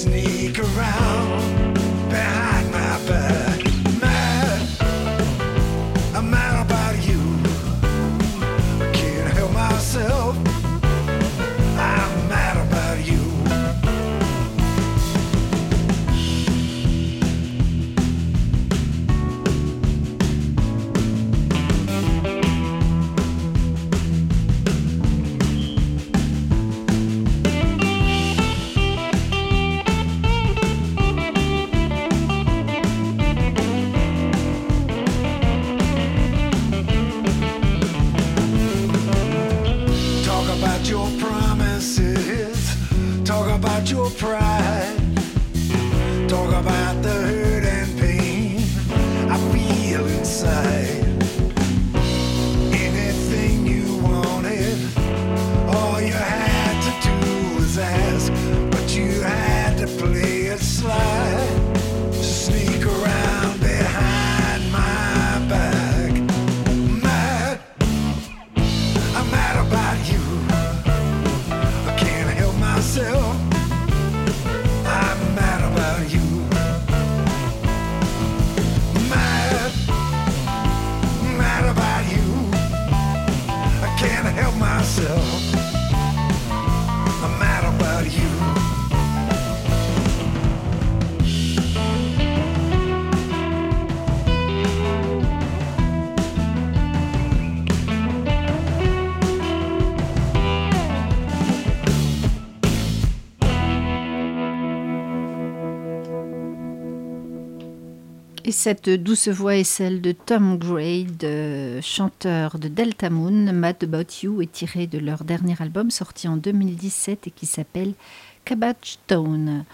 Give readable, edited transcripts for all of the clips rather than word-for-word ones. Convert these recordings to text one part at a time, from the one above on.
sneak around behind my back. I'm mad about you. I can't help myself. I'm mad about you. Your promises, talk about your pride, talk about the hurt and pain I feel inside. Anything you wanted, all you had to do was ask, but you had to play it sly, sneak around behind my back. Mad, I'm mad about you. Myself, I'm mad about you. Mad about you. I can't help myself. I'm mad about you. Et cette douce voix est celle de Tom Gray, chanteur de Delta Moon. Mad About You est tiré de leur dernier album sorti en 2017 et qui s'appelle Cabbage Town.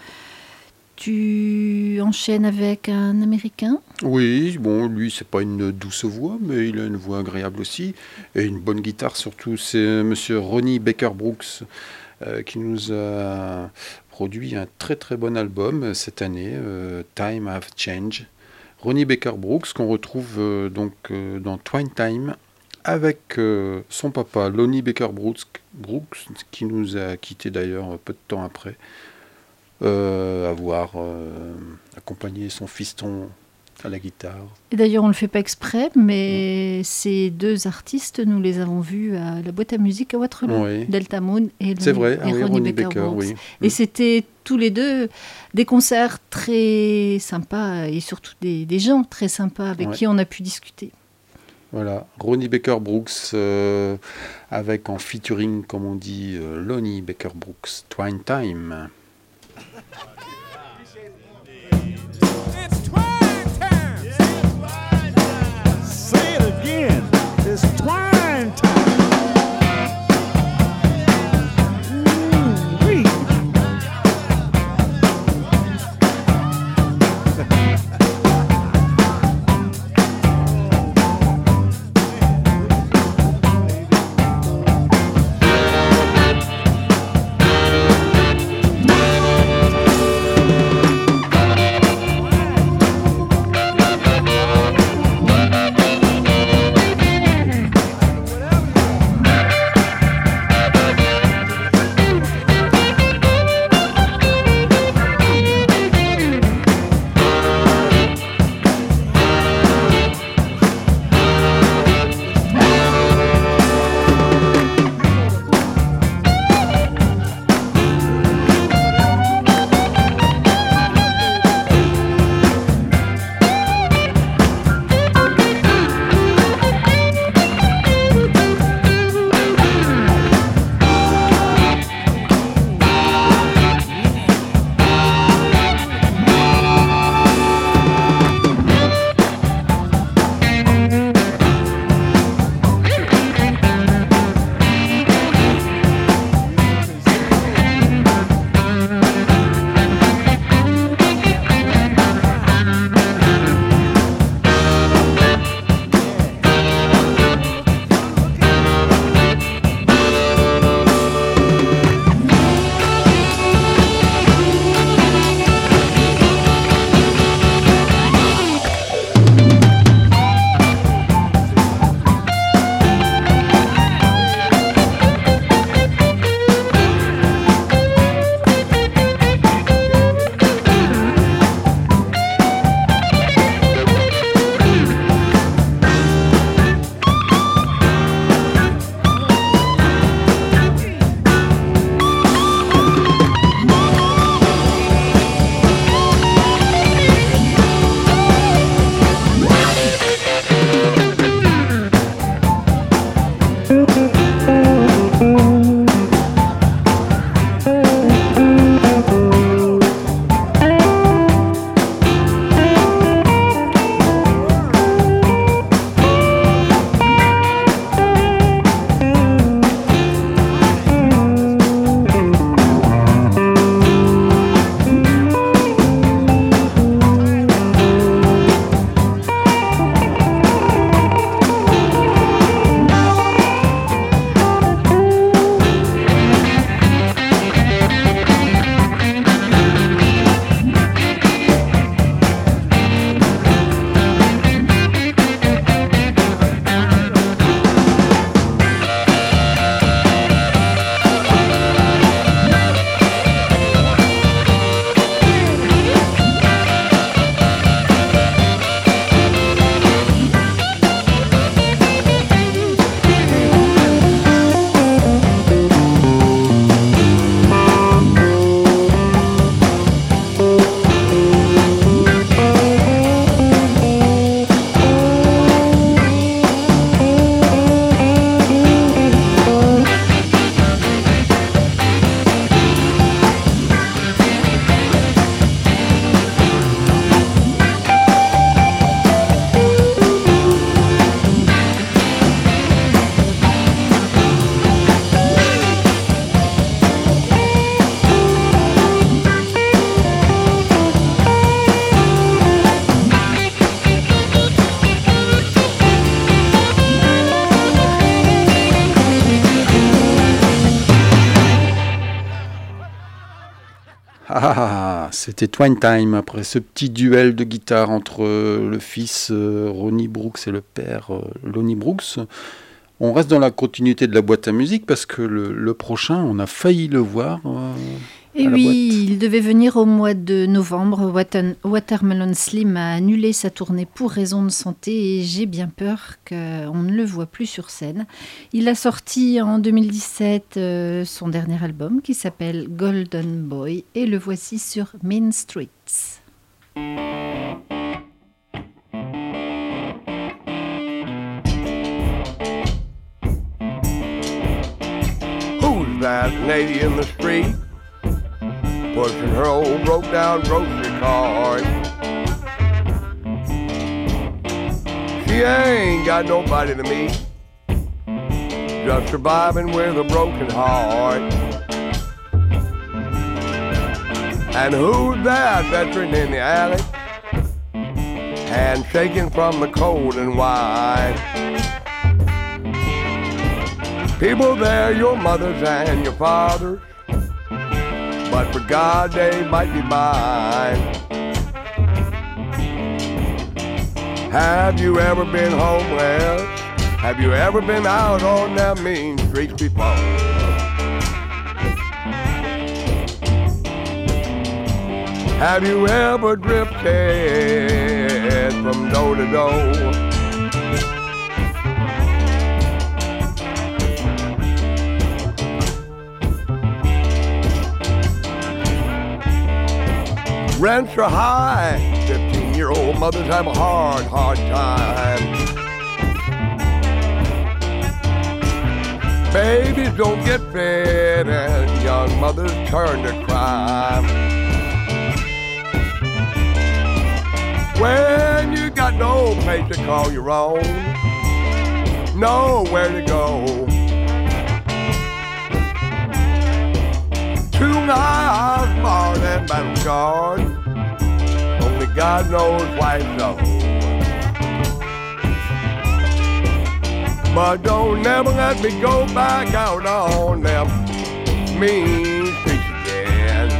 Tu enchaînes avec un Américain ? Oui, bon, lui, c'est pas une douce voix, mais il a une voix agréable aussi. Et une bonne guitare surtout. C'est monsieur Ronnie Baker Brooks qui nous a produit un très très bon album cette année, Time Have Changed. Ronnie Baker Brooks, qu'on retrouve dans Twine Time, avec son papa, Lonnie Baker Brooks, qui nous a quittés d'ailleurs peu de temps après, avoir accompagné son fiston à la guitare. Et d'ailleurs, on ne le fait pas exprès, mais ces deux artistes, nous les avons vus à la boîte à musique à Waterloo, oui. Delta Moon et Ronnie Baker Brooks. Oui. Et c'était tous les deux des concerts très sympas et surtout des gens très sympas avec qui on a pu discuter. Voilà, Ronnie Baker Brooks avec en featuring, comme on dit, Lonnie Baker Brooks, Twine Time. It's twine time. c'était Twine Time, après ce petit duel de guitare entre le fils Ronnie Brooks et le père Lonnie Brooks. On reste dans la continuité de la boîte à musique parce que le prochain, on a failli le voir. Et oui, il devait venir au mois de novembre. Watermelon Slim a annulé sa tournée pour raison de santé et j'ai bien peur qu'on ne le voit plus sur scène. Il a sorti en 2017 son dernier album qui s'appelle Golden Boy et le voici sur Main Streets. Who's that lady in the street? Pushing her old broke-down grocery cart. She ain't got nobody to meet, just surviving with a broken heart. And who's that veteran in the alley, hand shaking from the cold and wide? People there, your mothers and your fathers, but for God they might be mine. Have you ever been homeless? Have you ever been out on them mean streets before? Have you ever drifted from door to door? Rents are high, 15-year-old mothers have a hard time. Babies don't get fed and young mothers turn to crime. When you got no place to call your own, nowhere to go, too high, barred and battle scarred, only God knows why so. But don't never let me go back out on them mean streets again.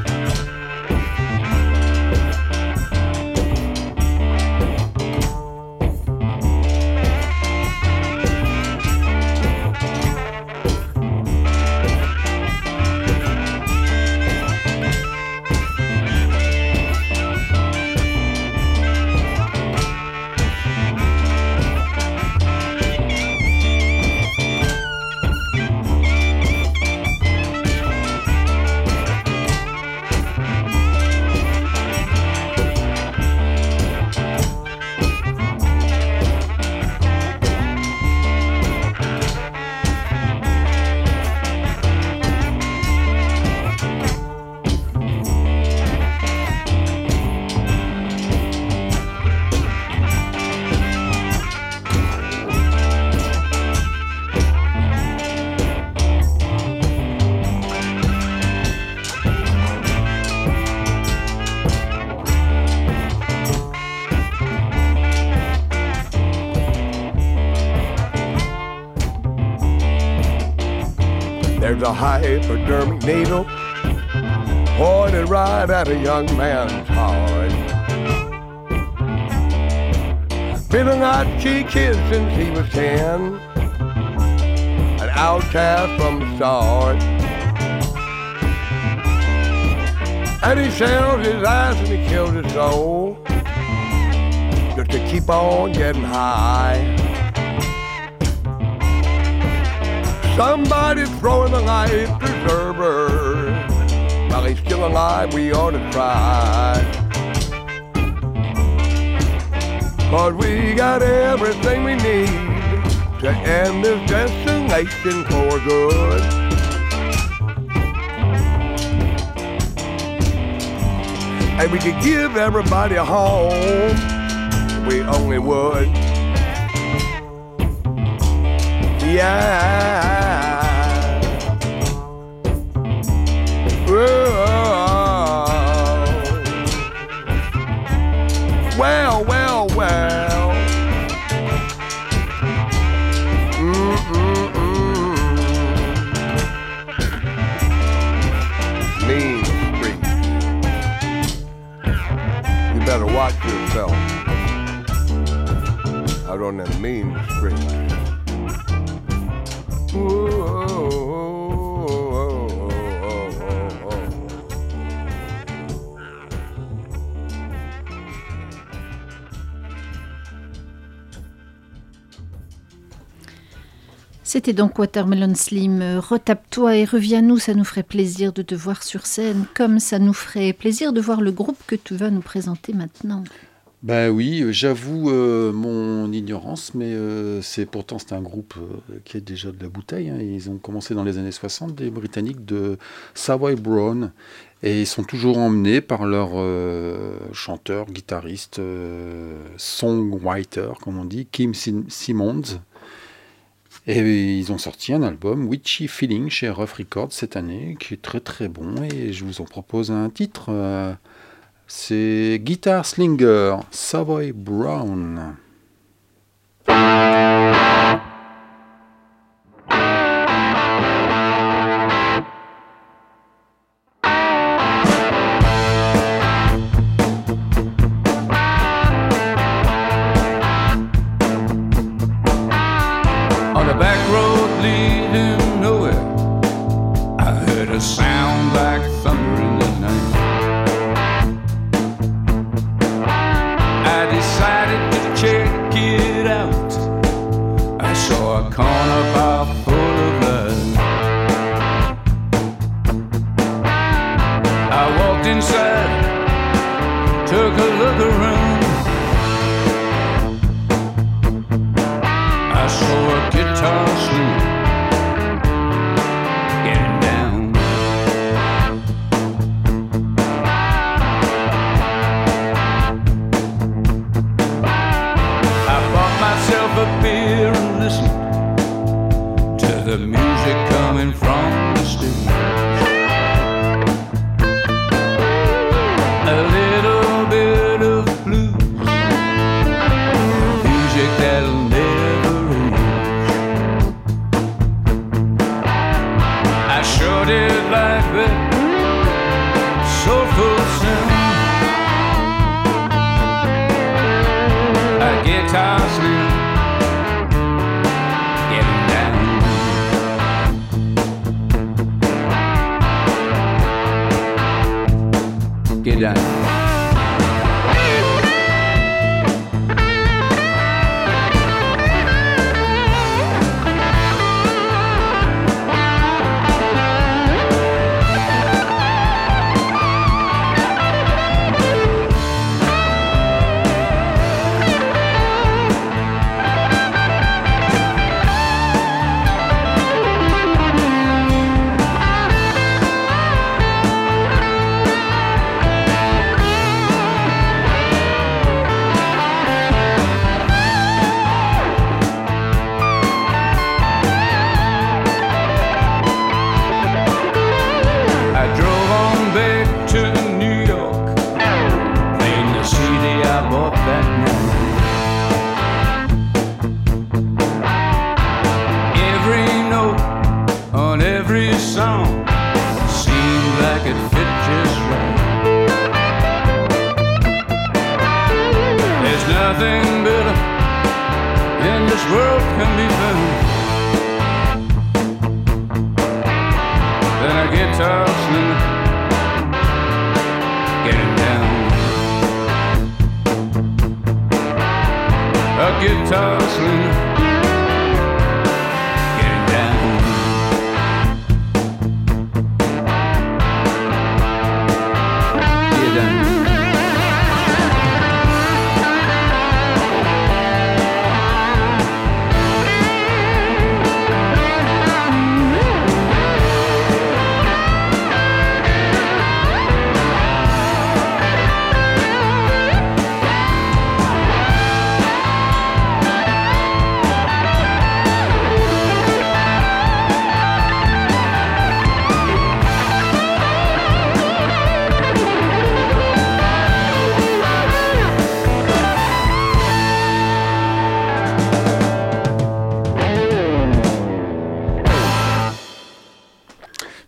There's a hypodermic needle pointed right at a young man's heart. Been a latchkey kid since he was 10, an outcast from the start. And he sells his ass and he kills his soul just to keep on getting high. Somebody's throwing the life preserver. While he's still alive, we ought to try. 'Cause we got everything we need to end this destination for good. And we could give everybody a home if we only would. Yeah. Well, well, well. Mean Street. better watch yourself out on them mean streets. C'était donc Watermelon Slim. Retape-toi et reviens-nous, ça nous ferait plaisir de te voir sur scène, comme ça nous ferait plaisir de voir le groupe que tu vas nous présenter maintenant. Ben oui, j'avoue mon ignorance, mais c'est un groupe qui est déjà de la bouteille. Hein. Ils ont commencé dans les années 60, des Britanniques de Savoy Brown, et ils sont toujours emmenés par leur chanteur, guitariste, songwriter, comme on dit, Kim Simmons. Et ils ont sorti un album, Witchy Feeling, chez Rough Records cette année, qui est très très bon, et je vous en propose un titre. C'est Guitar Slinger, Savoy Brown.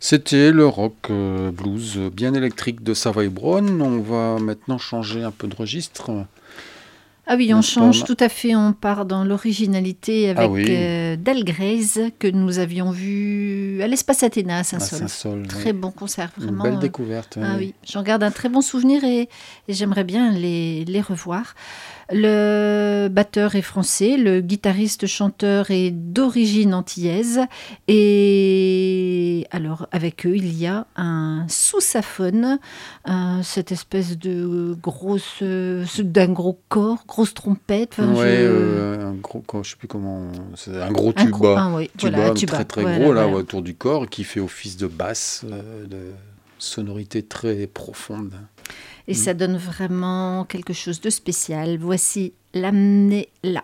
C'était le rock blues bien électrique de Savoy Brown. On va maintenant changer un peu de registre. Ah oui, on change tout à fait. On part dans l'originalité avec Del Greys, que nous avions vu à l'Espace Athéna à Saint-Saul. Très bon concert, vraiment. Une belle découverte. Ah oui, j'en garde un très bon souvenir et j'aimerais bien les revoir. Le batteur est français, le guitariste-chanteur est d'origine antillaise. Et alors, avec eux, il y a un sous-saphone, cette espèce de d'un gros corps, grosse trompette. Un gros, je ne sais plus comment, c'est un gros tuba, tuba très gros là autour du corps qui fait office de basse, de sonorité très profonde. Et ça donne vraiment quelque chose de spécial. Voici l'amener là.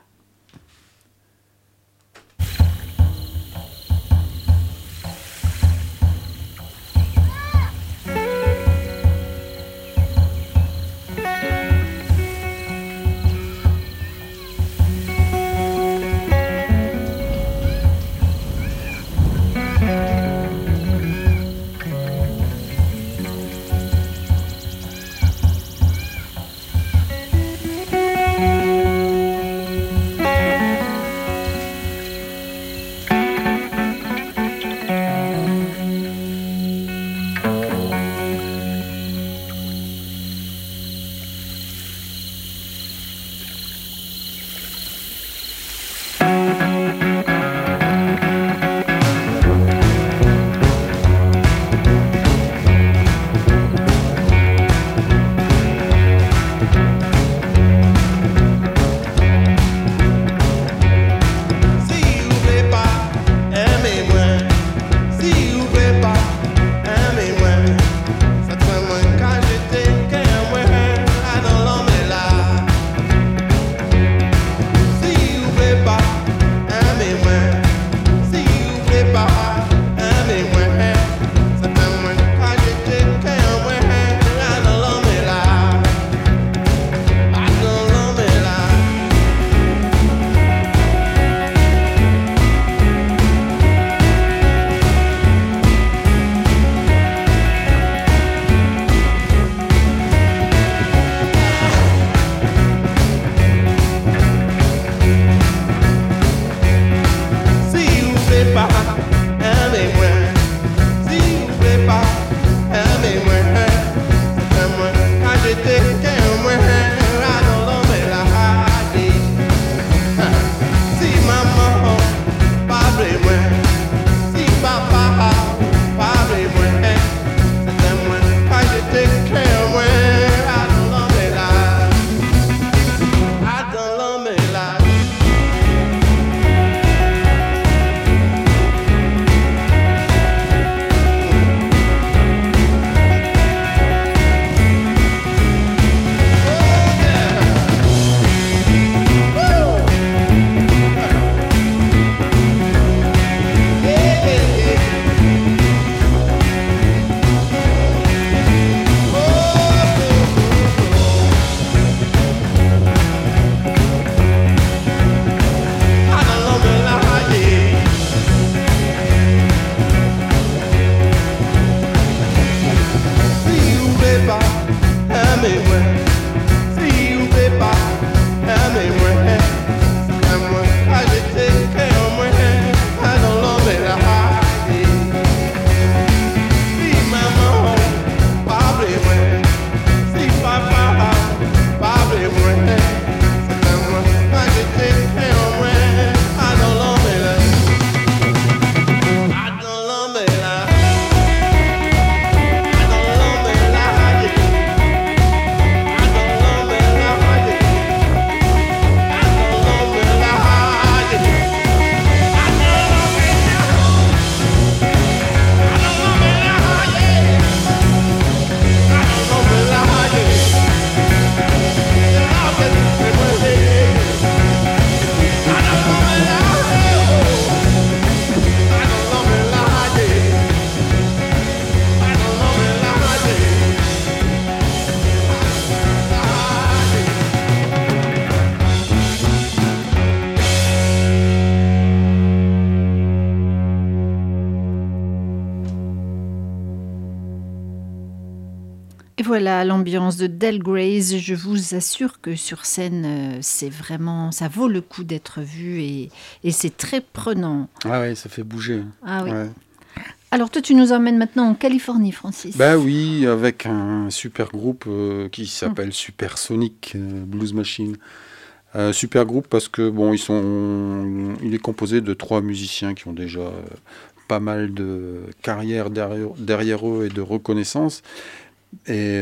Voilà l'ambiance de Del Greys. Je vous assure que sur scène, c'est vraiment, ça vaut le coup d'être vu et c'est très prenant. Ah oui, ça fait bouger. Ah oui. Ouais. Alors toi, tu nous emmènes maintenant en Californie, Francis. Bah oui, avec un super groupe qui s'appelle Supersonic Blues Machine. Super groupe parce que bon, il est composé de 3 musiciens qui ont déjà pas mal de carrière derrière eux et de reconnaissance. Et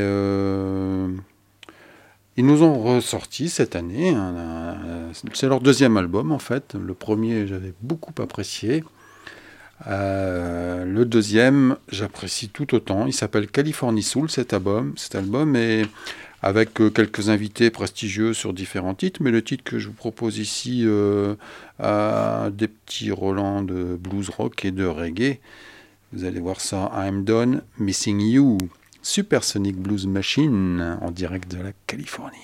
ils nous ont ressorti cette année, c'est leur 2e album en fait. Le premier, j'avais beaucoup apprécié. Le 2e, j'apprécie tout autant. Il s'appelle Californie Soul, cet album, et avec quelques invités prestigieux sur différents titres. Mais le titre que je vous propose ici a des petits relents de blues rock et de reggae. Vous allez voir ça, I'm Done Missing You. Supersonic Blues Machine en direct de la Californie.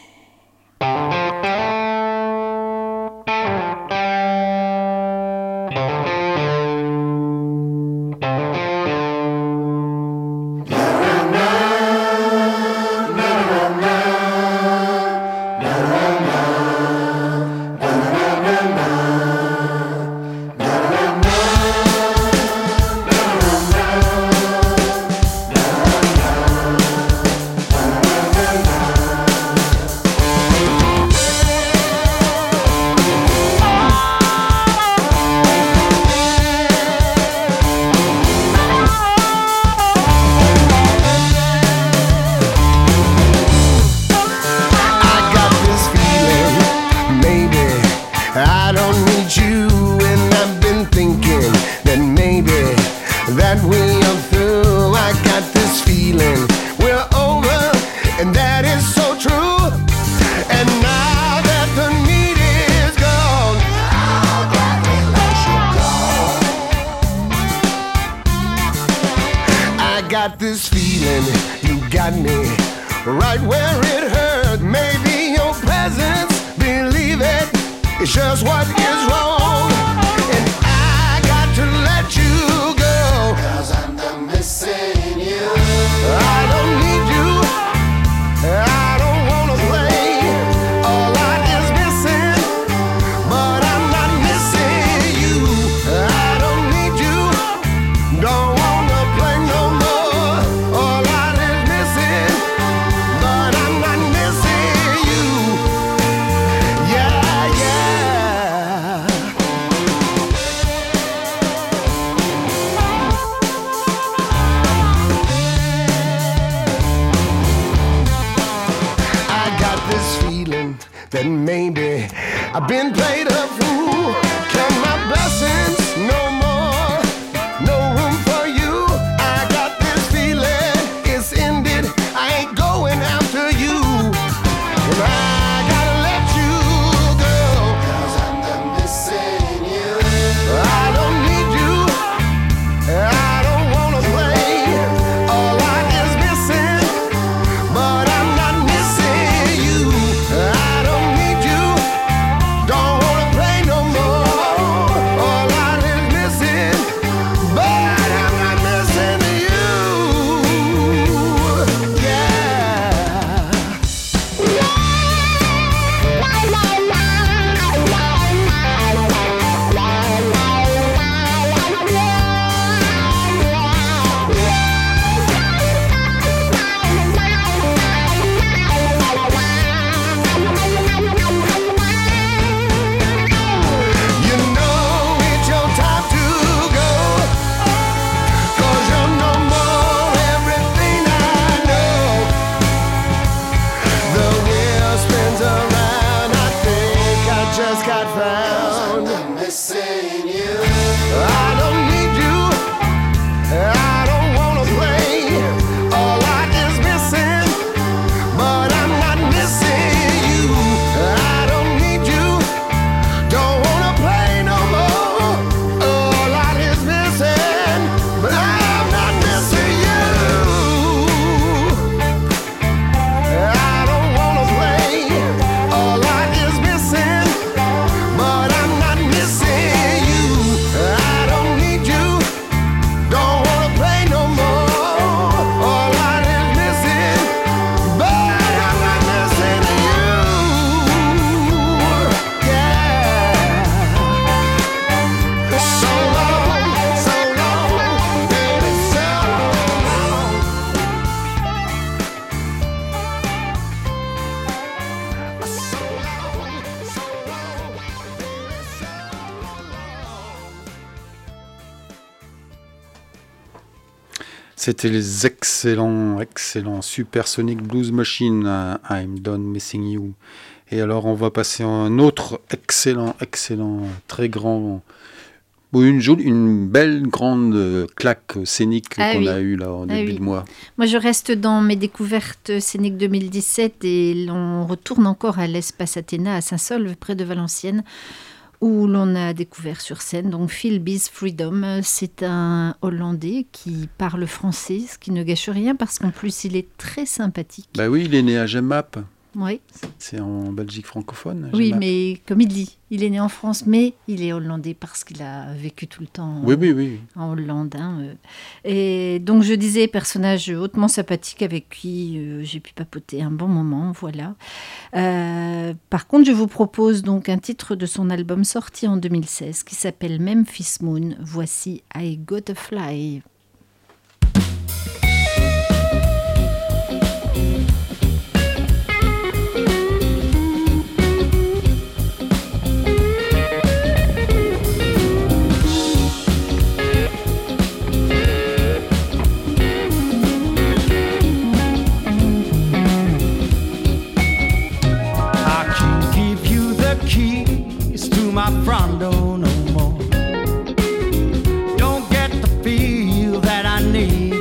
c'était les excellents Supersonic Blues Machine, I'm Done Missing You. Et alors, on va passer à un autre excellent, très grand, une belle grande claque scénique qu'on a eue là en début de mois. Moi, je reste dans mes découvertes scéniques 2017 et l'on retourne encore à l'Espace Athéna à Saint-Saulve, près de Valenciennes, où l'on a découvert sur scène donc Phil Bees Freedom. C'est un Hollandais qui parle français, ce qui ne gâche rien parce qu'en plus il est très sympathique. Bah oui, il est né à Gemap. Oui. C'est en Belgique francophone. Oui, mais comme il dit, il est né en France, mais il est hollandais parce qu'il a vécu tout le temps en Hollande. Et donc je disais, personnage hautement sympathique avec qui j'ai pu papoter un bon moment, voilà. Par contre, je vous propose donc un titre de son album sorti en 2016 qui s'appelle Memphis Moon. Voici I Gotta Fly. My front door no more. Don't get the feel that I need.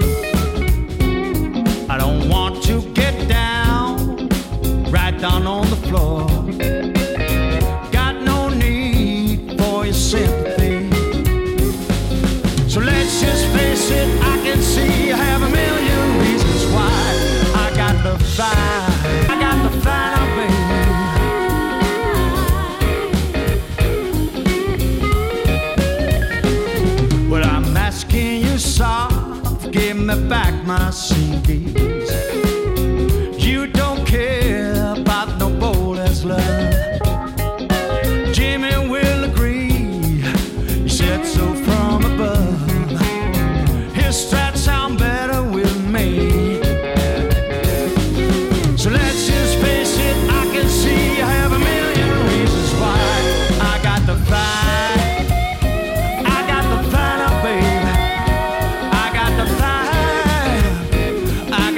I don't want to get down, right down on the floor. Got no need for your sympathy. So let's just face it, I can see I have a million reasons why I got the fight. I got the fight, baby. Soft, give me back my CDs. You don't care about no boldest love. Jimmy will agree. He said so from above. His strats sound better with me. So let's just face it, I can see I have a million reasons why I got the fight. I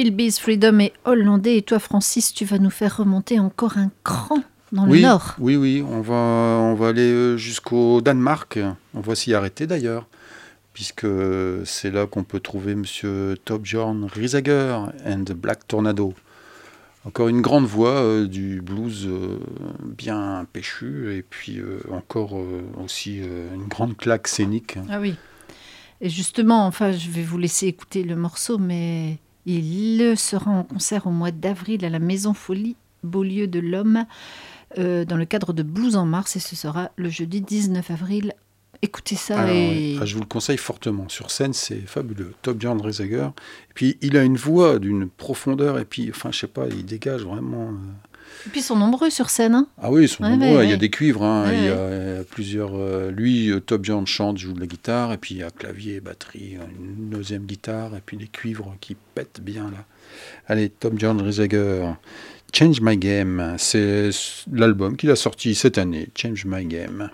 Philby's Freedom est hollandais et toi, Francis, tu vas nous faire remonter encore un cran dans le nord. Oui, on va aller jusqu'au Danemark. On va s'y arrêter d'ailleurs, puisque c'est là qu'on peut trouver Monsieur Torbjörn Riesager and the Black Tornado. Encore une grande voix du blues bien péchu, et puis encore aussi une grande claque scénique. Ah oui. Et justement, je vais vous laisser écouter le morceau, mais il sera en concert au mois d'avril à la Maison Folie Beaulieu de l'Homme, dans le cadre de Blues en Mars, et ce sera le jeudi 19 avril. Écoutez ça. Alors, je vous le conseille fortement. Sur scène, c'est fabuleux. Torbjörn Riesager. Et puis, il a une voix d'une profondeur, et puis, je sais pas, il dégage vraiment... Et puis, ils sont nombreux sur scène. Hein. Ah oui, ils sont nombreux. Il y a des cuivres. Il y a plusieurs... lui, Torbjörn chante, joue de la guitare, et puis il y a clavier, batterie, une deuxième guitare, et puis les cuivres qui pètent bien, là. Allez, Torbjörn Riesager, Change My Game. C'est l'album qu'il a sorti cette année, Change My Game.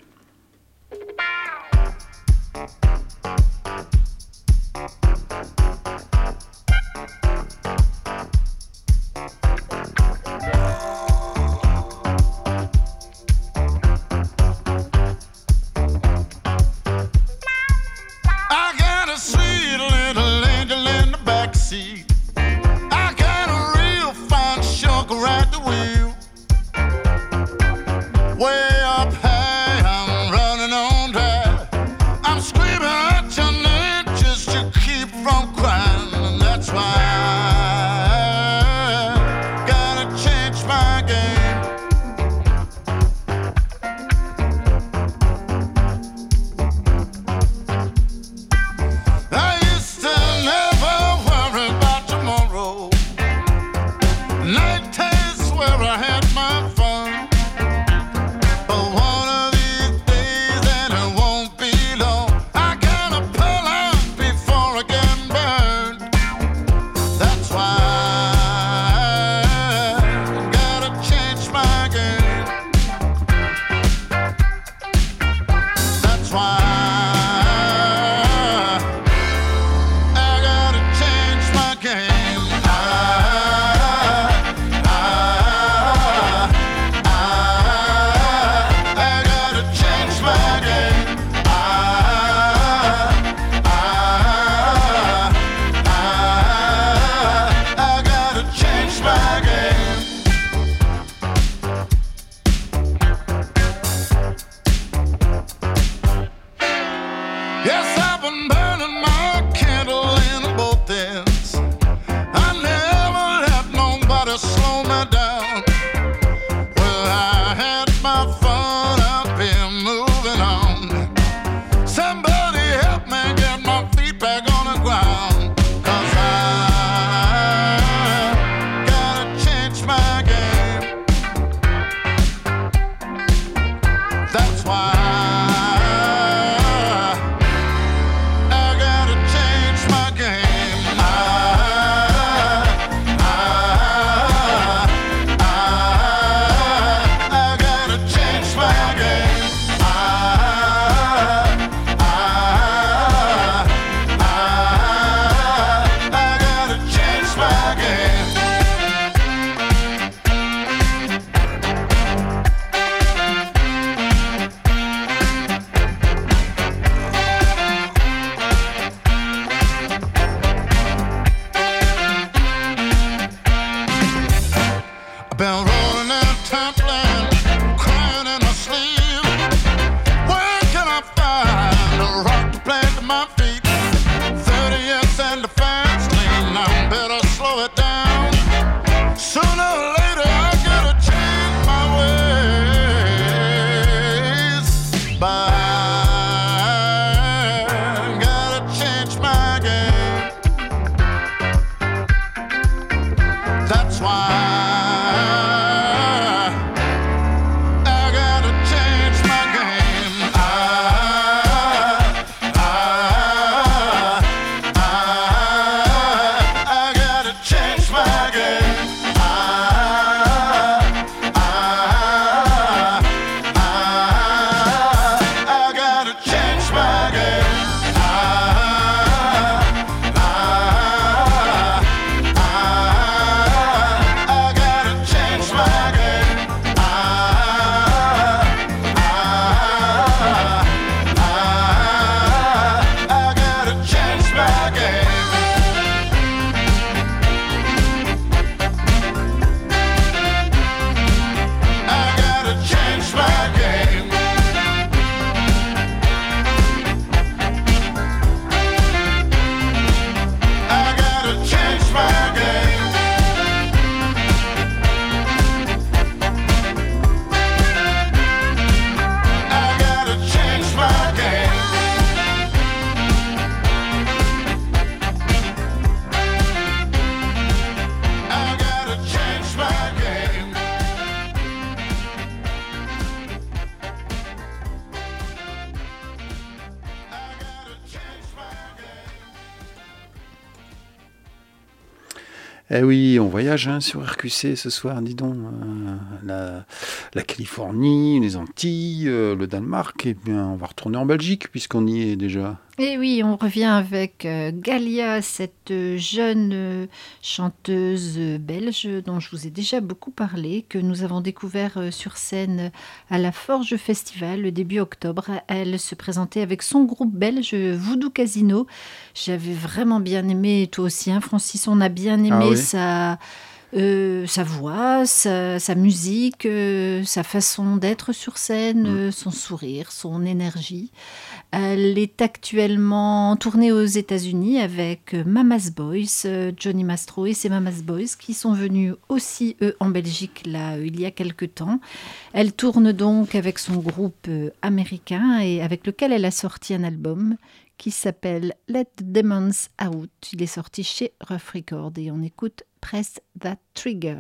Eh oui, on voyage sur RQC ce soir, dis donc. La Californie, les Antilles, le Danemark, et bien on va retourner en Belgique puisqu'on y est déjà. Et oui, on revient avec Galia, cette jeune chanteuse belge dont je vous ai déjà beaucoup parlé, que nous avons découvert sur scène à la Forge Festival le début octobre. Elle se présentait avec son groupe belge Voodoo Casino. J'avais vraiment bien aimé, toi aussi, Francis, on a bien aimé sa voix, sa musique, sa façon d'être sur scène, son sourire, son énergie. Elle est actuellement tournée aux États-Unis avec Mama's Boys, Johnny Mastro et ses Mama's Boys qui sont venus aussi, eux, en Belgique là, il y a quelque temps. Elle tourne donc avec son groupe américain et avec lequel elle a sorti un album qui s'appelle Let the Demons Out. Il est sorti chez Rough Record et on écoute Press That Trigger.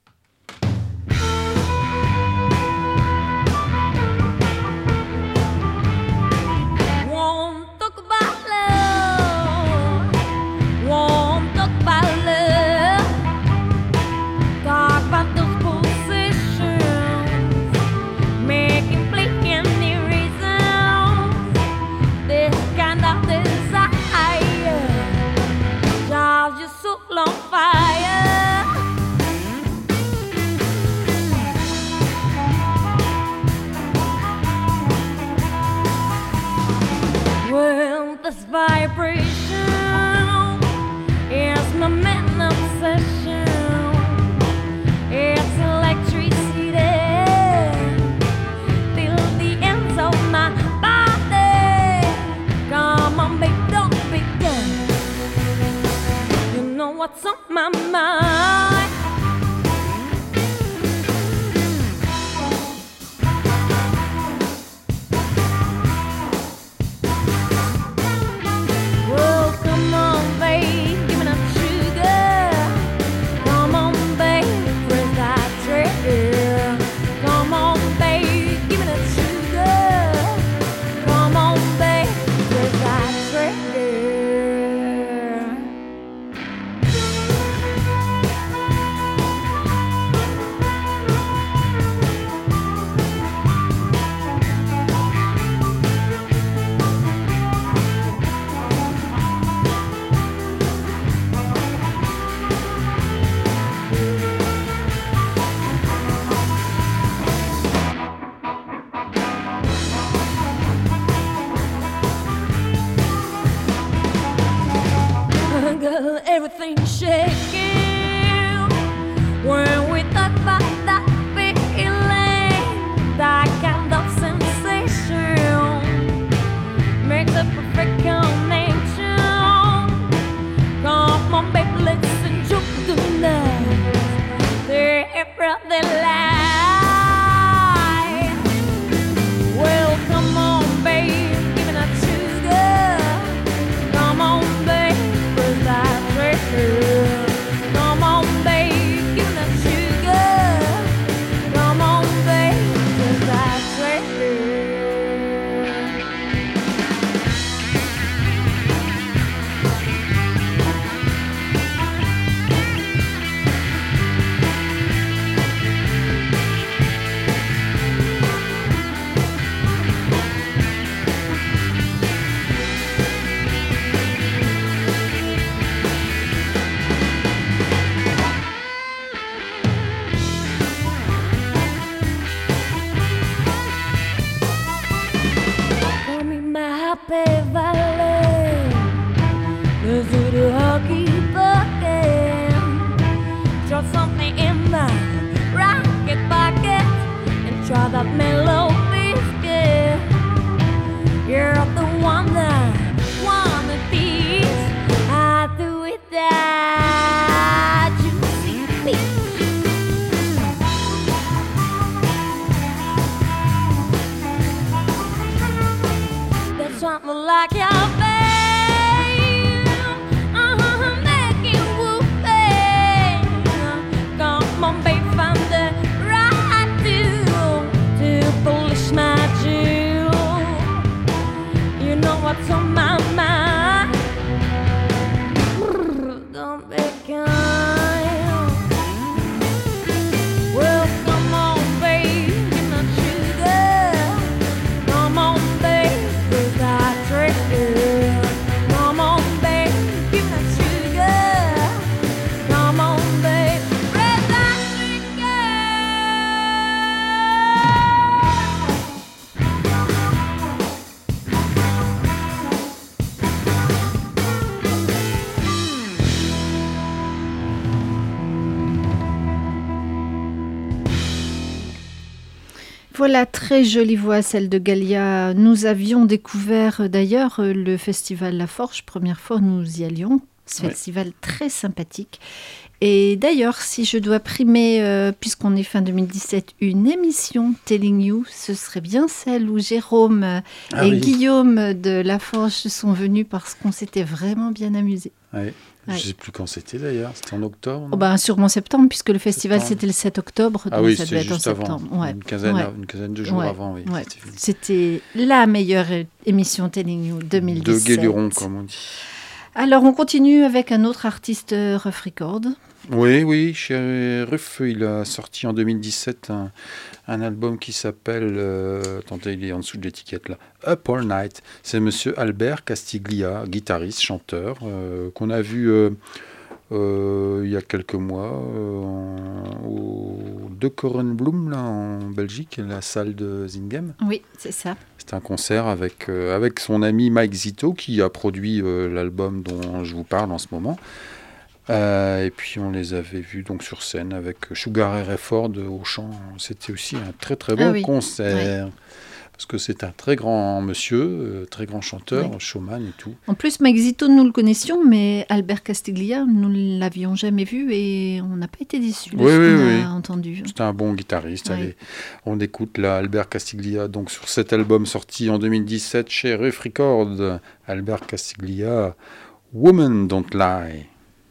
This vibration is my main obsession. It's electricity till the ends of my body. Come on, babe, don't be dead. You know what's on my mind. Everything's shaking when we talk about that feeling, that kind of sensation makes a perfect connection. Come on, baby, let's enjoy the night. They're the light. Well, come on, babe, give me that sugar. Come on, babe. Come on, babe, give me that sugar. Come on, babe, 'cause that's ready. Happy Valley, is it a hockey bucket? Throw something in my rocket pocket and try that mellow biscuit. You're the one that wanna tease. I do it that juicy peach. There's something like your babe, make you whooping. Come on, babe, find the right tool to polish my jewel. You know what's on my mind. Don't be kind. Voilà, très jolie voix, celle de Galia. Nous avions découvert d'ailleurs le festival La Forge, première fois nous y allions. Ce festival très sympathique. Et d'ailleurs, si je dois primer, puisqu'on est fin 2017, une émission Telling You, ce serait bien celle où Jérôme Guillaume de La Forge sont venus parce qu'on s'était vraiment bien amusés. Oui. Je ne sais plus quand c'était d'ailleurs, c'était en octobre sûrement septembre, puisque le festival c'était le 7 octobre, donc ça devait être en avant, septembre. Une quinzaine de jours avant. Oui, c'était la meilleure émission Telling You 2017. De Guéluron, comme on dit. Alors on continue avec un autre artiste Ruff Record. Oui, chez Ruff, il a sorti en 2017 un album qui s'appelle, attendez, il est en dessous de l'étiquette là, Up All Night. C'est monsieur Albert Castiglia, guitariste, chanteur, qu'on a vu il y a quelques mois au De Korenbloem, là, en Belgique, la salle de Zingem. Oui, c'est ça. C'était un concert avec son ami Mike Zito, qui a produit l'album dont je vous parle en ce moment. Et puis on les avait vus donc sur scène avec Sugar Ray Rayford au chant. C'était aussi un très très bon concert. Oui. Parce que c'est un très grand monsieur, très grand chanteur, showman et tout. En plus, Mike Zito, nous le connaissions, mais Albert Castiglia, nous ne l'avions jamais vu et on n'a pas été déçus de ce qu'on a entendu. C'était un bon guitariste. Oui. Allez, on écoute là Albert Castiglia donc sur cet album sorti en 2017 chez Ruff Records. Albert Castiglia, Woman Don't Lie.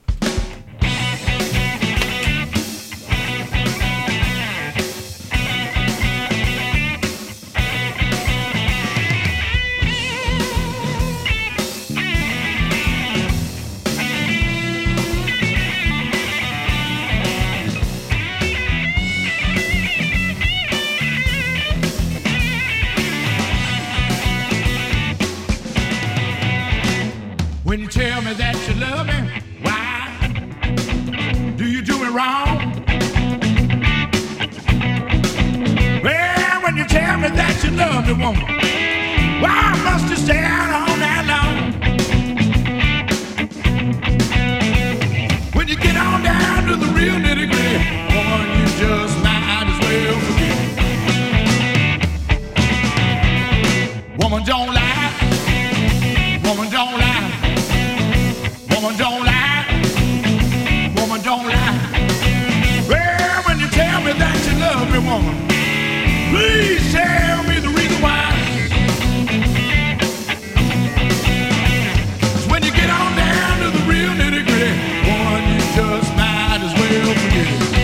When you tell me that you love me, why do you do me wrong? Well, when you tell me that you love me, woman, why must you stay out all night long? When you get on down to the real nitty-gritty, woman, you just might as well forget. Woman, don't lie. Woman, don't lie. Woman, don't lie. Woman, don't lie. Well, when you tell me that you love me, woman, please tell me the reason why. 'Cause when you get on down to the real nitty-gritty, woman, you just might as well forget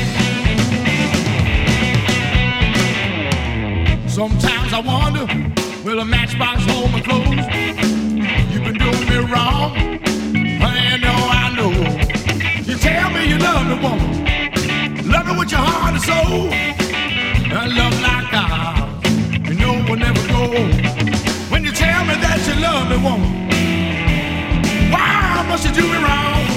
it. Sometimes I wonder, will a matchbox hold my clothes? You've been doing me wrong. I know. You tell me you love me, woman. Love me with your heart and soul. A love like ours, you know we'll never go. When you tell me that you love me, woman, why must you do me wrong?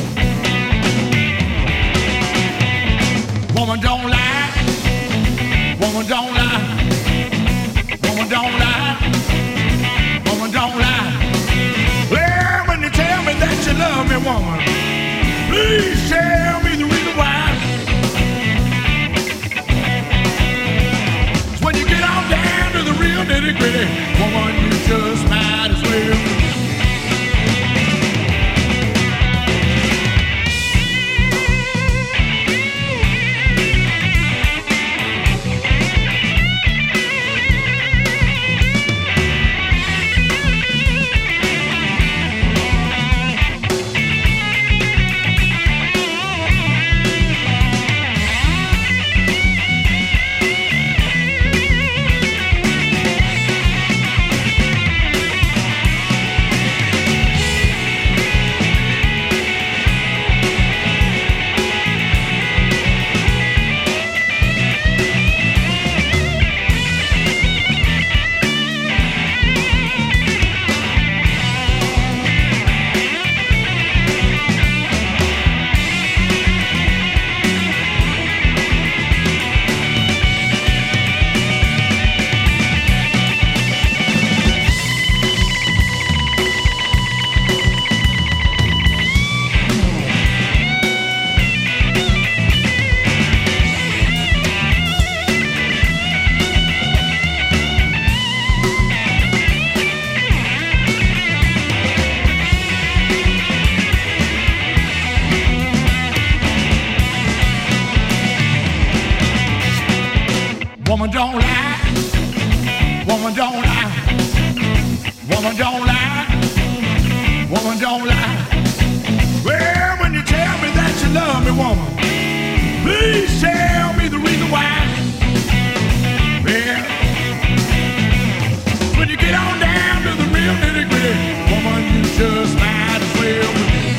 Woman, don't lie. Woman, don't lie. Woman, don't lie. Woman, don't lie. Well, when you tell me that you love me, woman, please tell me the reason why. 'Cause when you get on down to the real nitty-gritty, woman, you just might as well. Woman don't lie. Woman don't lie. Woman don't lie. Woman don't lie. Well, when you tell me that you love me, woman, please tell me the reason why. Well, when you get on down to the real nitty-gritty, woman, you just might as well with me.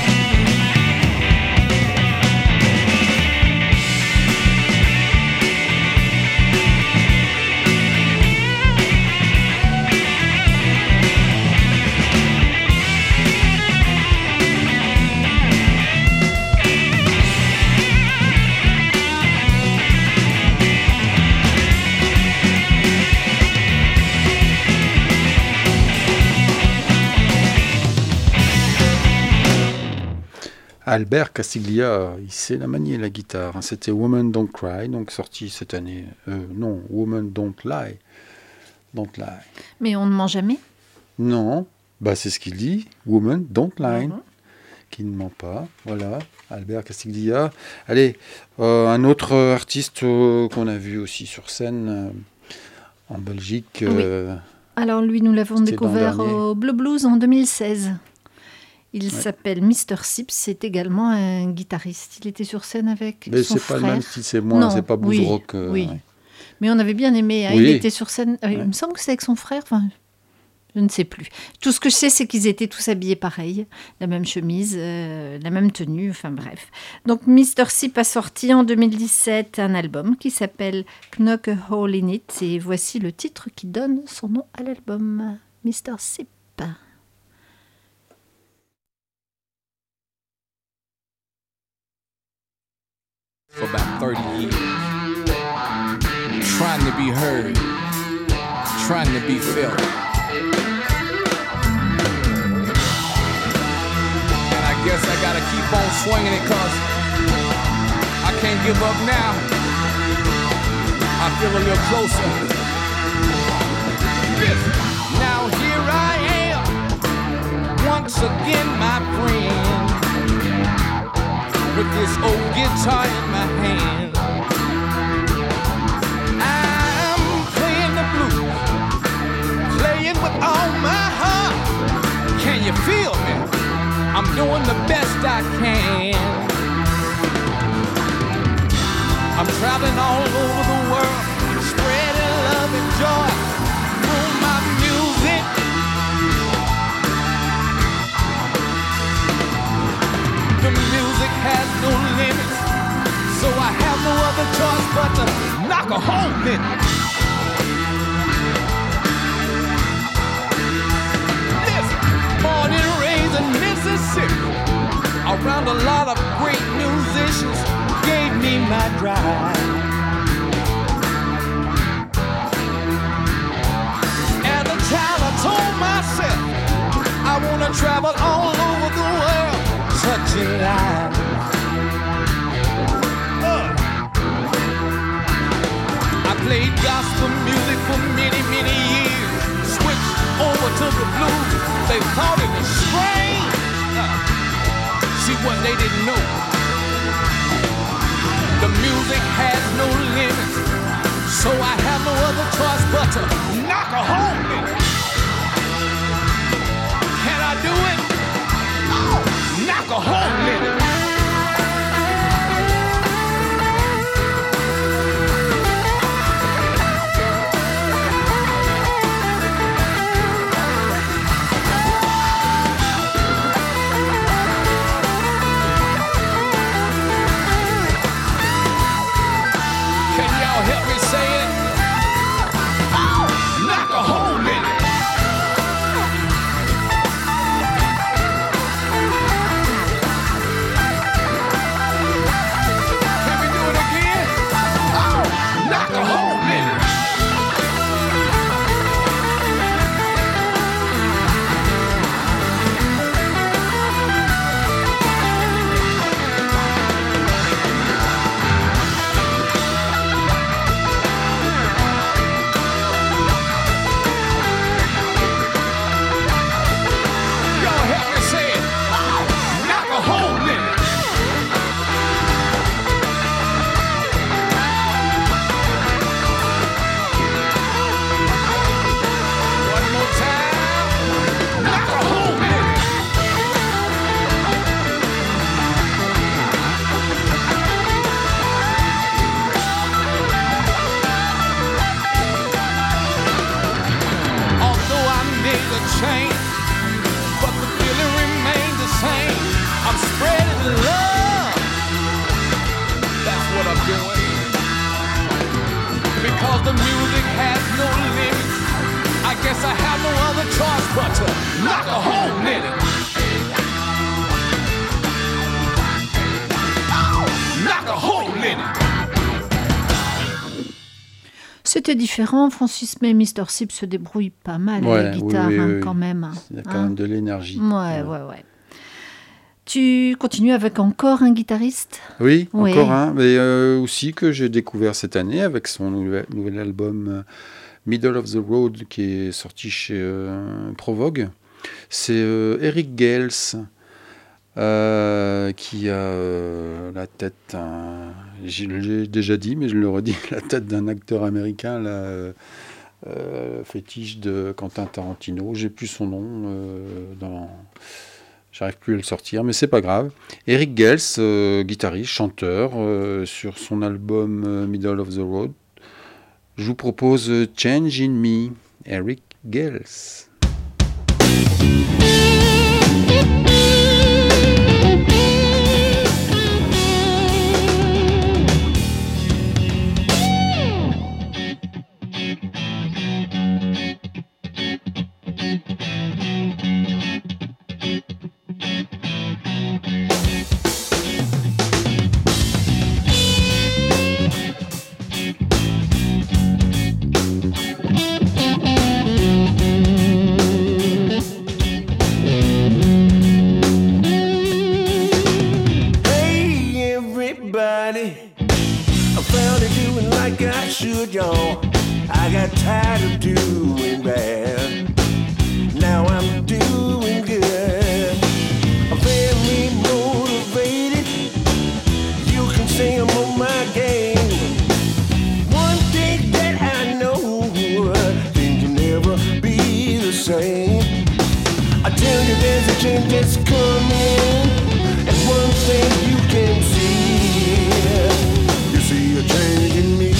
Albert Castiglia, il sait la manier la guitare. C'était Woman Don't Cry, donc sorti cette année. Non, Woman Don't Lie. Don't Lie. Mais on ne ment jamais? Non, bah c'est ce qu'il dit. Woman Don't Lie. Qui ne ment pas. Voilà, Albert Castiglia. Allez, un autre artiste qu'on a vu aussi sur scène en Belgique. Oui. Alors lui, nous l'avons découvert au Blue Blues en 2016. Il s'appelle Mr. Sips, c'est également un guitariste. Il était sur scène avec mais son frère. Mais c'est pas le même style, c'est moins, c'est pas blues rock. Oui, mais on avait bien aimé. Oui. Il était sur scène, il me semble que c'est avec son frère, enfin, je ne sais plus. Tout ce que je sais, c'est qu'ils étaient tous habillés pareil, la même chemise, la même tenue, enfin bref. Donc Mr. Sips a sorti en 2017 un album qui s'appelle Knock a Hole in It, et voici le titre qui donne son nom à l'album, Mr. Sips. For about 30 years, trying to be heard, trying to be felt. And I guess I gotta keep on swinging it, cause I can't give up now. I feel a little closer. Now here I am, once again, my friend, with this old guitar in my hand. I'm playing the blues, playing with all my heart. Can you feel me? I'm doing the best I can. I'm traveling all over the world, spreading love and joy through my music. The music has no limits, so I have no other choice but to knock a hole in it. Listen, born and raised in Mississippi, around a lot of great musicians, gave me my drive. As a child I told myself I wanna travel all over the world, touching lives. I played gospel music for many, many years. Switched over to the blues. They thought it was strange. See what they didn't know. The music has no limits, so I have no other choice but to knock a hole in it. Can I do it? Knock a hole in it. Can y'all help me say it? Oh! charge but to knock a hole in it. Knock a hole in it. C'était différent, Francis, mais Mr. Sip se débrouille pas mal à la guitare, oui, quand même. Il y a quand même de l'énergie. Ouais. Tu continues avec encore un guitariste ? Oui, encore un, mais aussi que j'ai découvert cette année avec son nouvel album Middle of the Road qui est sorti chez Provogue. C'est Eric Gales qui a la tête, j'ai déjà dit, mais je le redis, la tête d'un acteur américain, fétiche de Quentin Tarantino. J'ai plus son nom j'arrive plus à le sortir, mais c'est pas grave. Eric Gales, guitariste, chanteur, sur son album Middle of the Road. Je vous propose Change in Me, Eric Gales. Y'all, I got tired of doing bad. Now I'm doing good. I'm very motivated. You can say I'm on my game. One thing that I know, things will never be the same. I tell you there's a change that's coming, and one thing you can see, you see a change in me.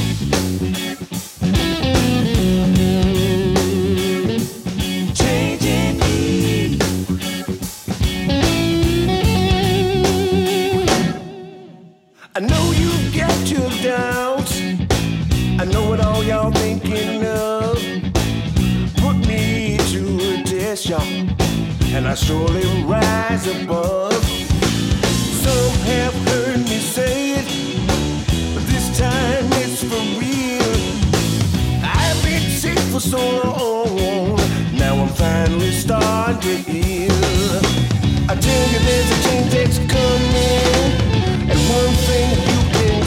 I know you got your doubts. I know what all y'all thinking of. Put me to a test, y'all, and I surely rise above. Some have heard me say it, but this time it's for real. I've been sick for so long, now I'm finally starting to heal. I tell you there's a change that's coming, and one thing you can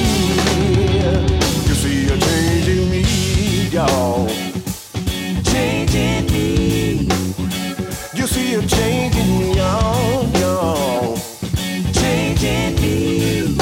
see, you see a change in me, y'all. Change in me. You see a change in me, y'all. Change in me.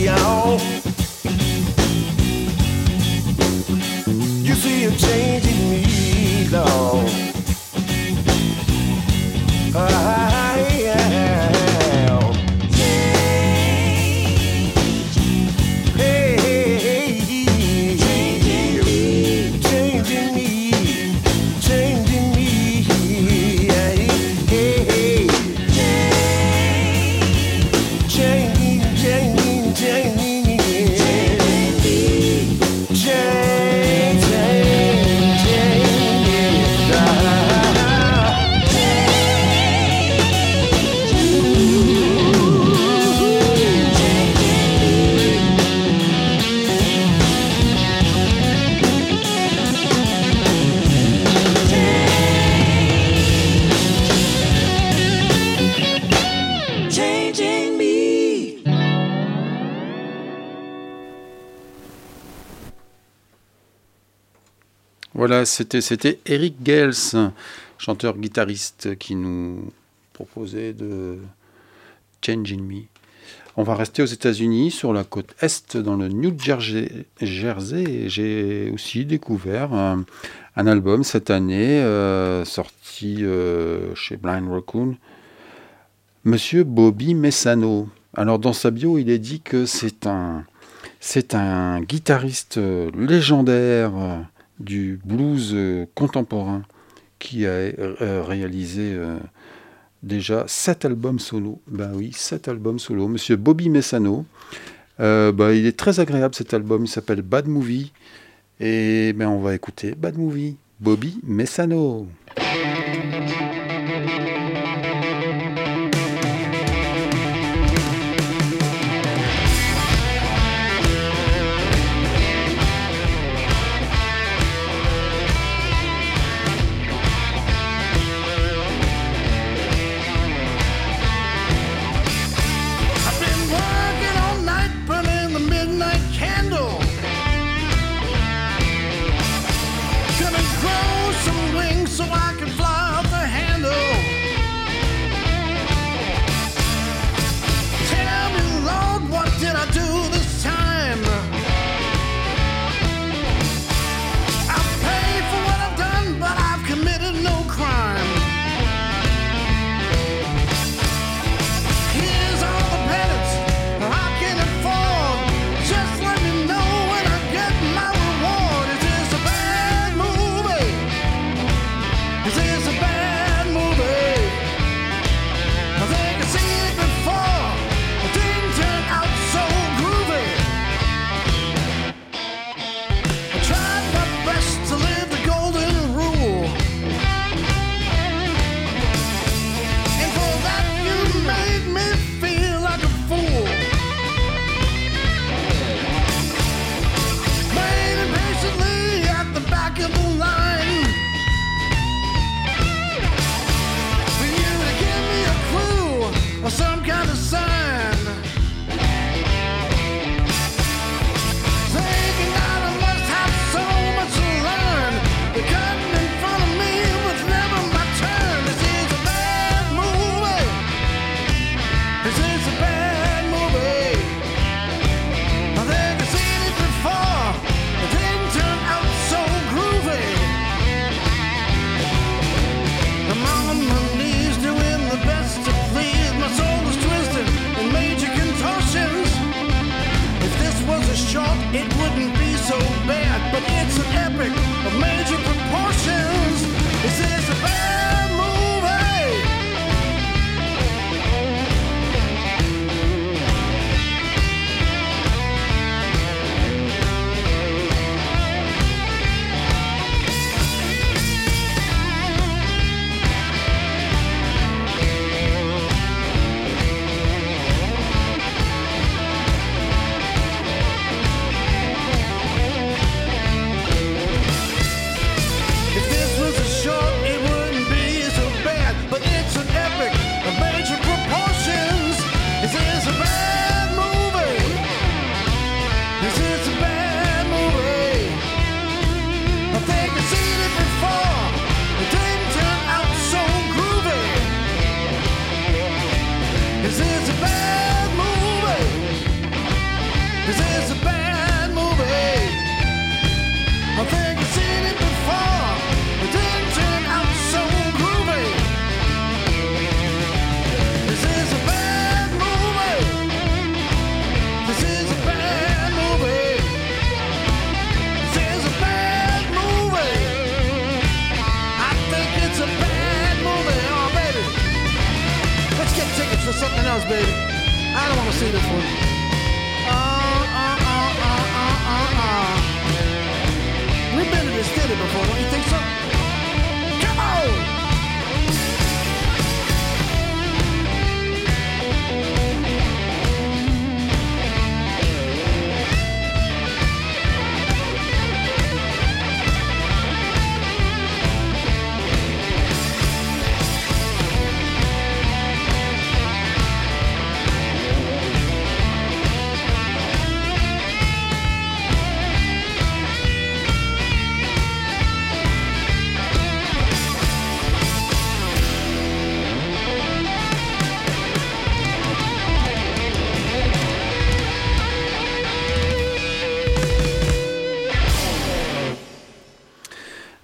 You see a change in me. changing me. Voilà, c'était Eric Gales, chanteur-guitariste, qui nous proposait de Changing Me. On va rester aux États-Unis, sur la côte Est, dans le New Jersey. J'ai aussi découvert un album cette année, sorti chez Blind Raccoon, Monsieur Bobby Messano. Alors, dans sa bio, il est dit que c'est un guitariste légendaire du blues contemporain qui a réalisé déjà 7 albums solo. Ben oui, 7 albums solo. Monsieur Bobby Messano. Il est très agréable cet album. Il s'appelle Bad Movie. Et on va écouter Bad Movie. Bobby Messano.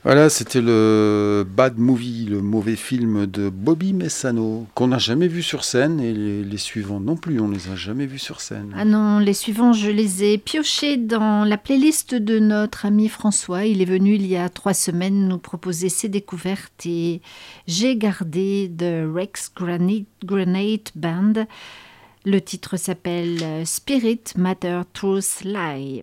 Voilà, c'était le Bad Movie, le mauvais film de Bobby Messano, qu'on n'a jamais vu sur scène, et les suivants non plus, on les a jamais vus sur scène. Ah non, les suivants, je les ai piochés dans la playlist de notre ami François. Il est venu il y a 3 semaines nous proposer ses découvertes et j'ai gardé The Rex Granate Band. Le titre s'appelle Spirit Matter Truth Lie.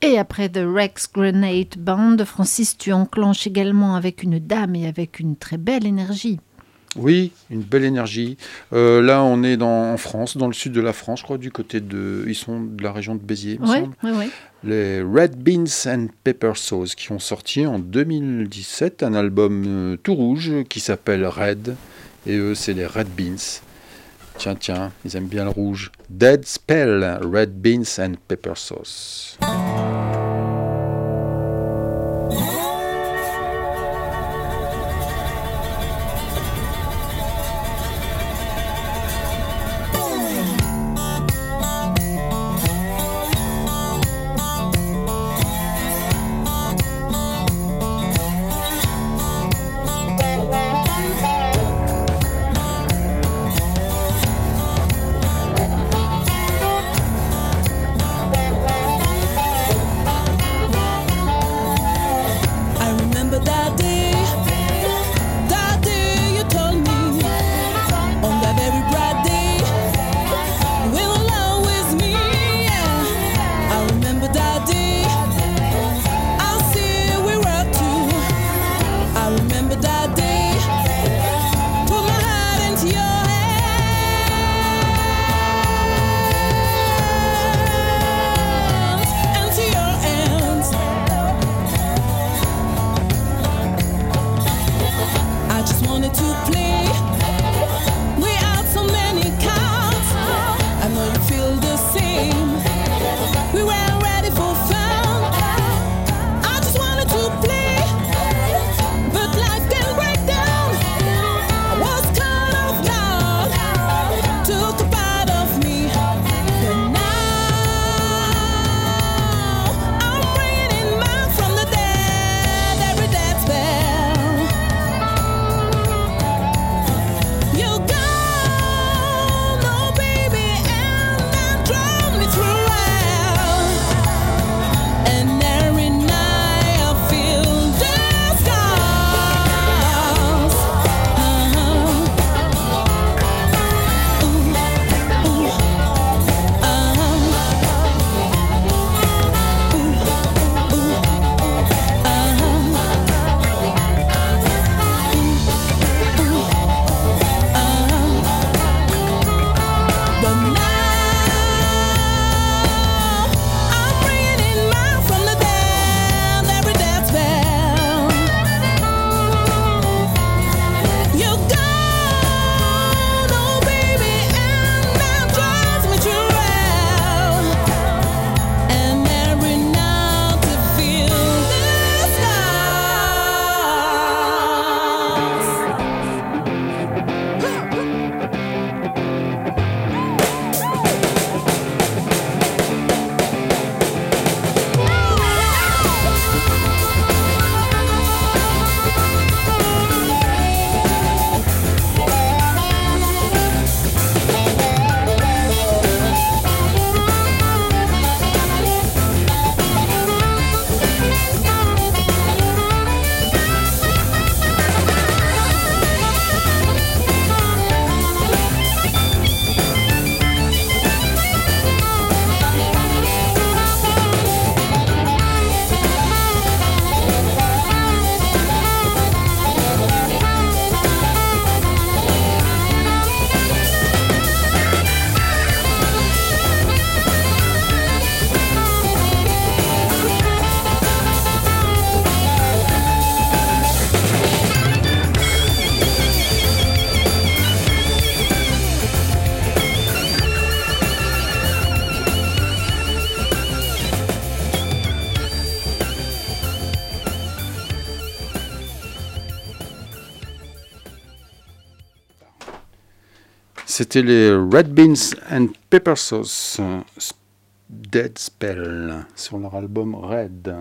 Et après The Rex Grenade Band, Francis, tu enclenches également avec une dame et avec une très belle énergie. Oui, une belle énergie. Là, on est en France, dans le sud de la France, je crois, du côté de... Ils sont de la région de Béziers, il me semble. Oui. Les Red Beans and Pepper Sauce, qui ont sorti en 2017 un album tout rouge qui s'appelle Red. Et eux, c'est les Red Beans. Tiens, ils aiment bien le rouge. Dead Spell, Red Beans and Pepper Sauce. C'était les Red Beans and Pepper Sauce, Dead Spell, sur leur album Red.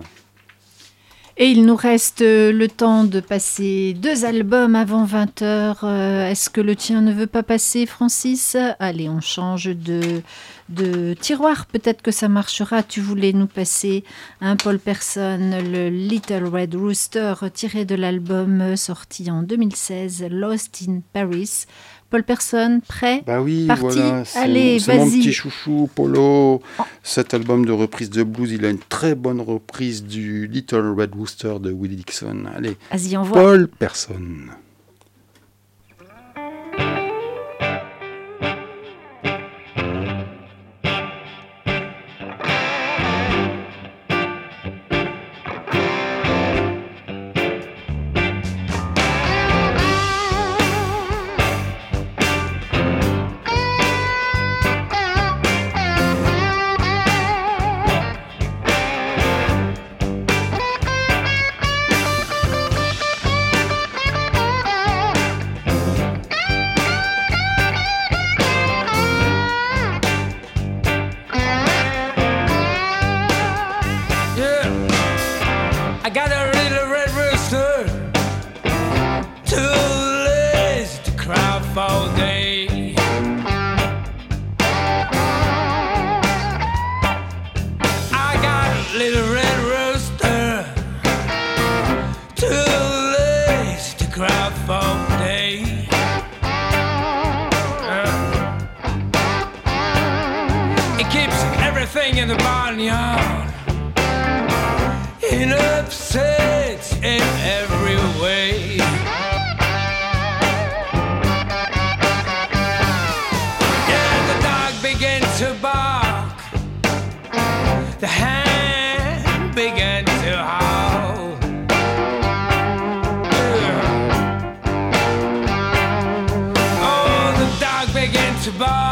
Et il nous reste le temps de passer 2 albums avant 20h. Est-ce que le tien ne veut pas passer, Francis ? Allez, on change de tiroir. Peut-être que ça marchera. Tu voulais nous passer un Paul Person, le Little Red Rooster, tiré de l'album sorti en 2016, Lost in Paris. Paul Person, prêt? Bah oui, parti. Voilà. Allez, c'est vas-y. mon petit chouchou, Polo. Cet album de reprise de blues, il a une très bonne reprise du Little Red Rooster de Willie Dixon. Allez, vas-y, envoie. Paul Person. In the barnyard, in upsets in every way. Yeah, the dog began to bark, the hand began to howl. Oh, the dog began to bark.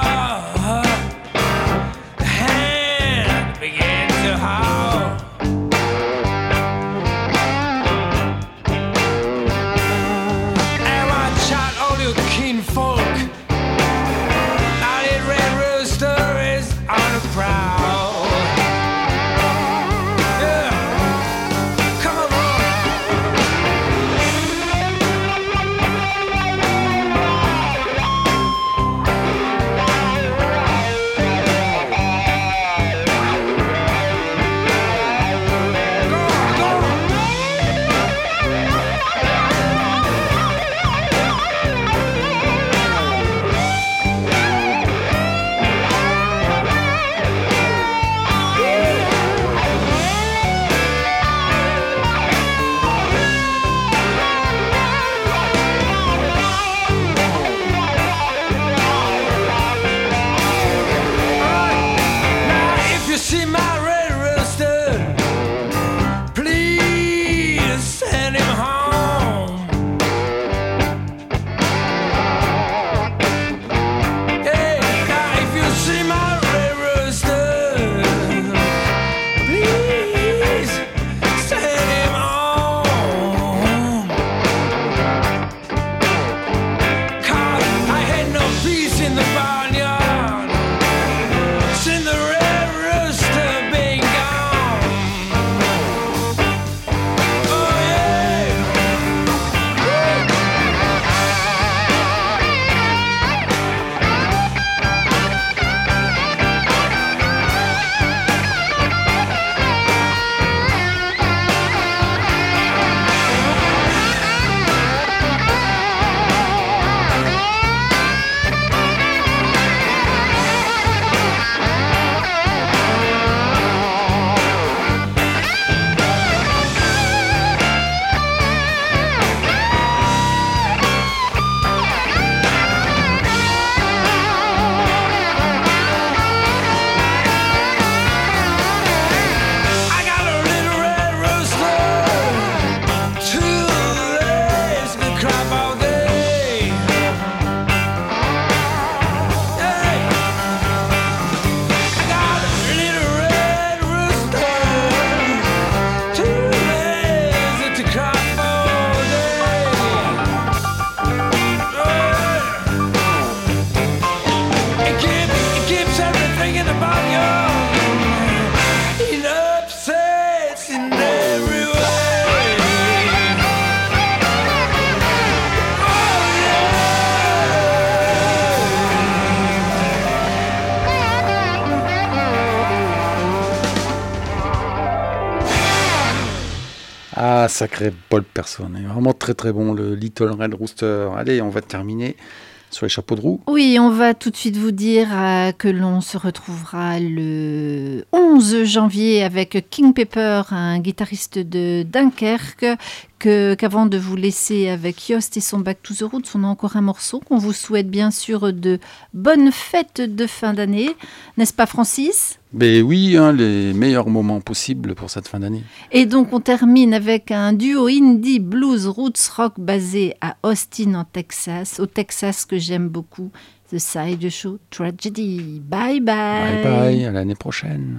Ah, sacré Paul Person, il est vraiment très très bon, le Little Red Rooster. Allez, on va terminer sur les chapeaux de roue. Oui, on va tout de suite vous dire que l'on se retrouvera le 11 janvier avec King Pepper, un guitariste de Dunkerque, qu'avant de vous laisser avec Yost et son Back to the Roots, on a encore un morceau qu'on vous souhaite bien sûr de bonnes fêtes de fin d'année. N'est-ce pas, Francis ? Ben oui, les meilleurs moments possibles pour cette fin d'année. Et donc on termine avec un duo indie blues roots rock basé à Austin en Texas, au Texas que j'aime beaucoup, The Side Show Tragedy. Bye bye. Bye bye, à l'année prochaine.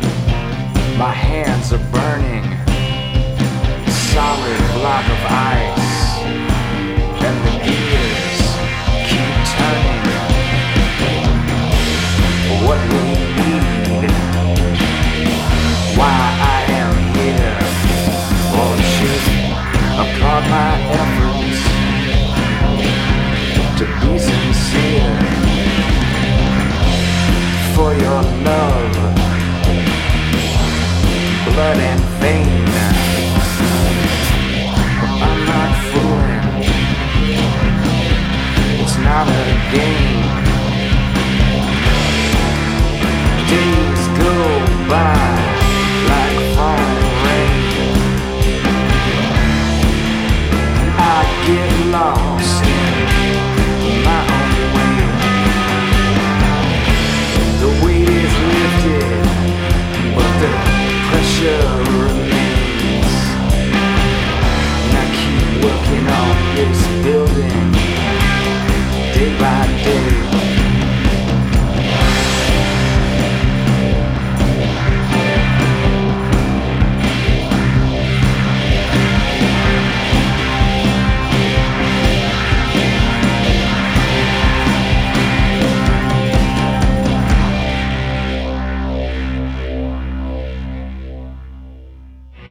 My hands are burning, solid block of ice.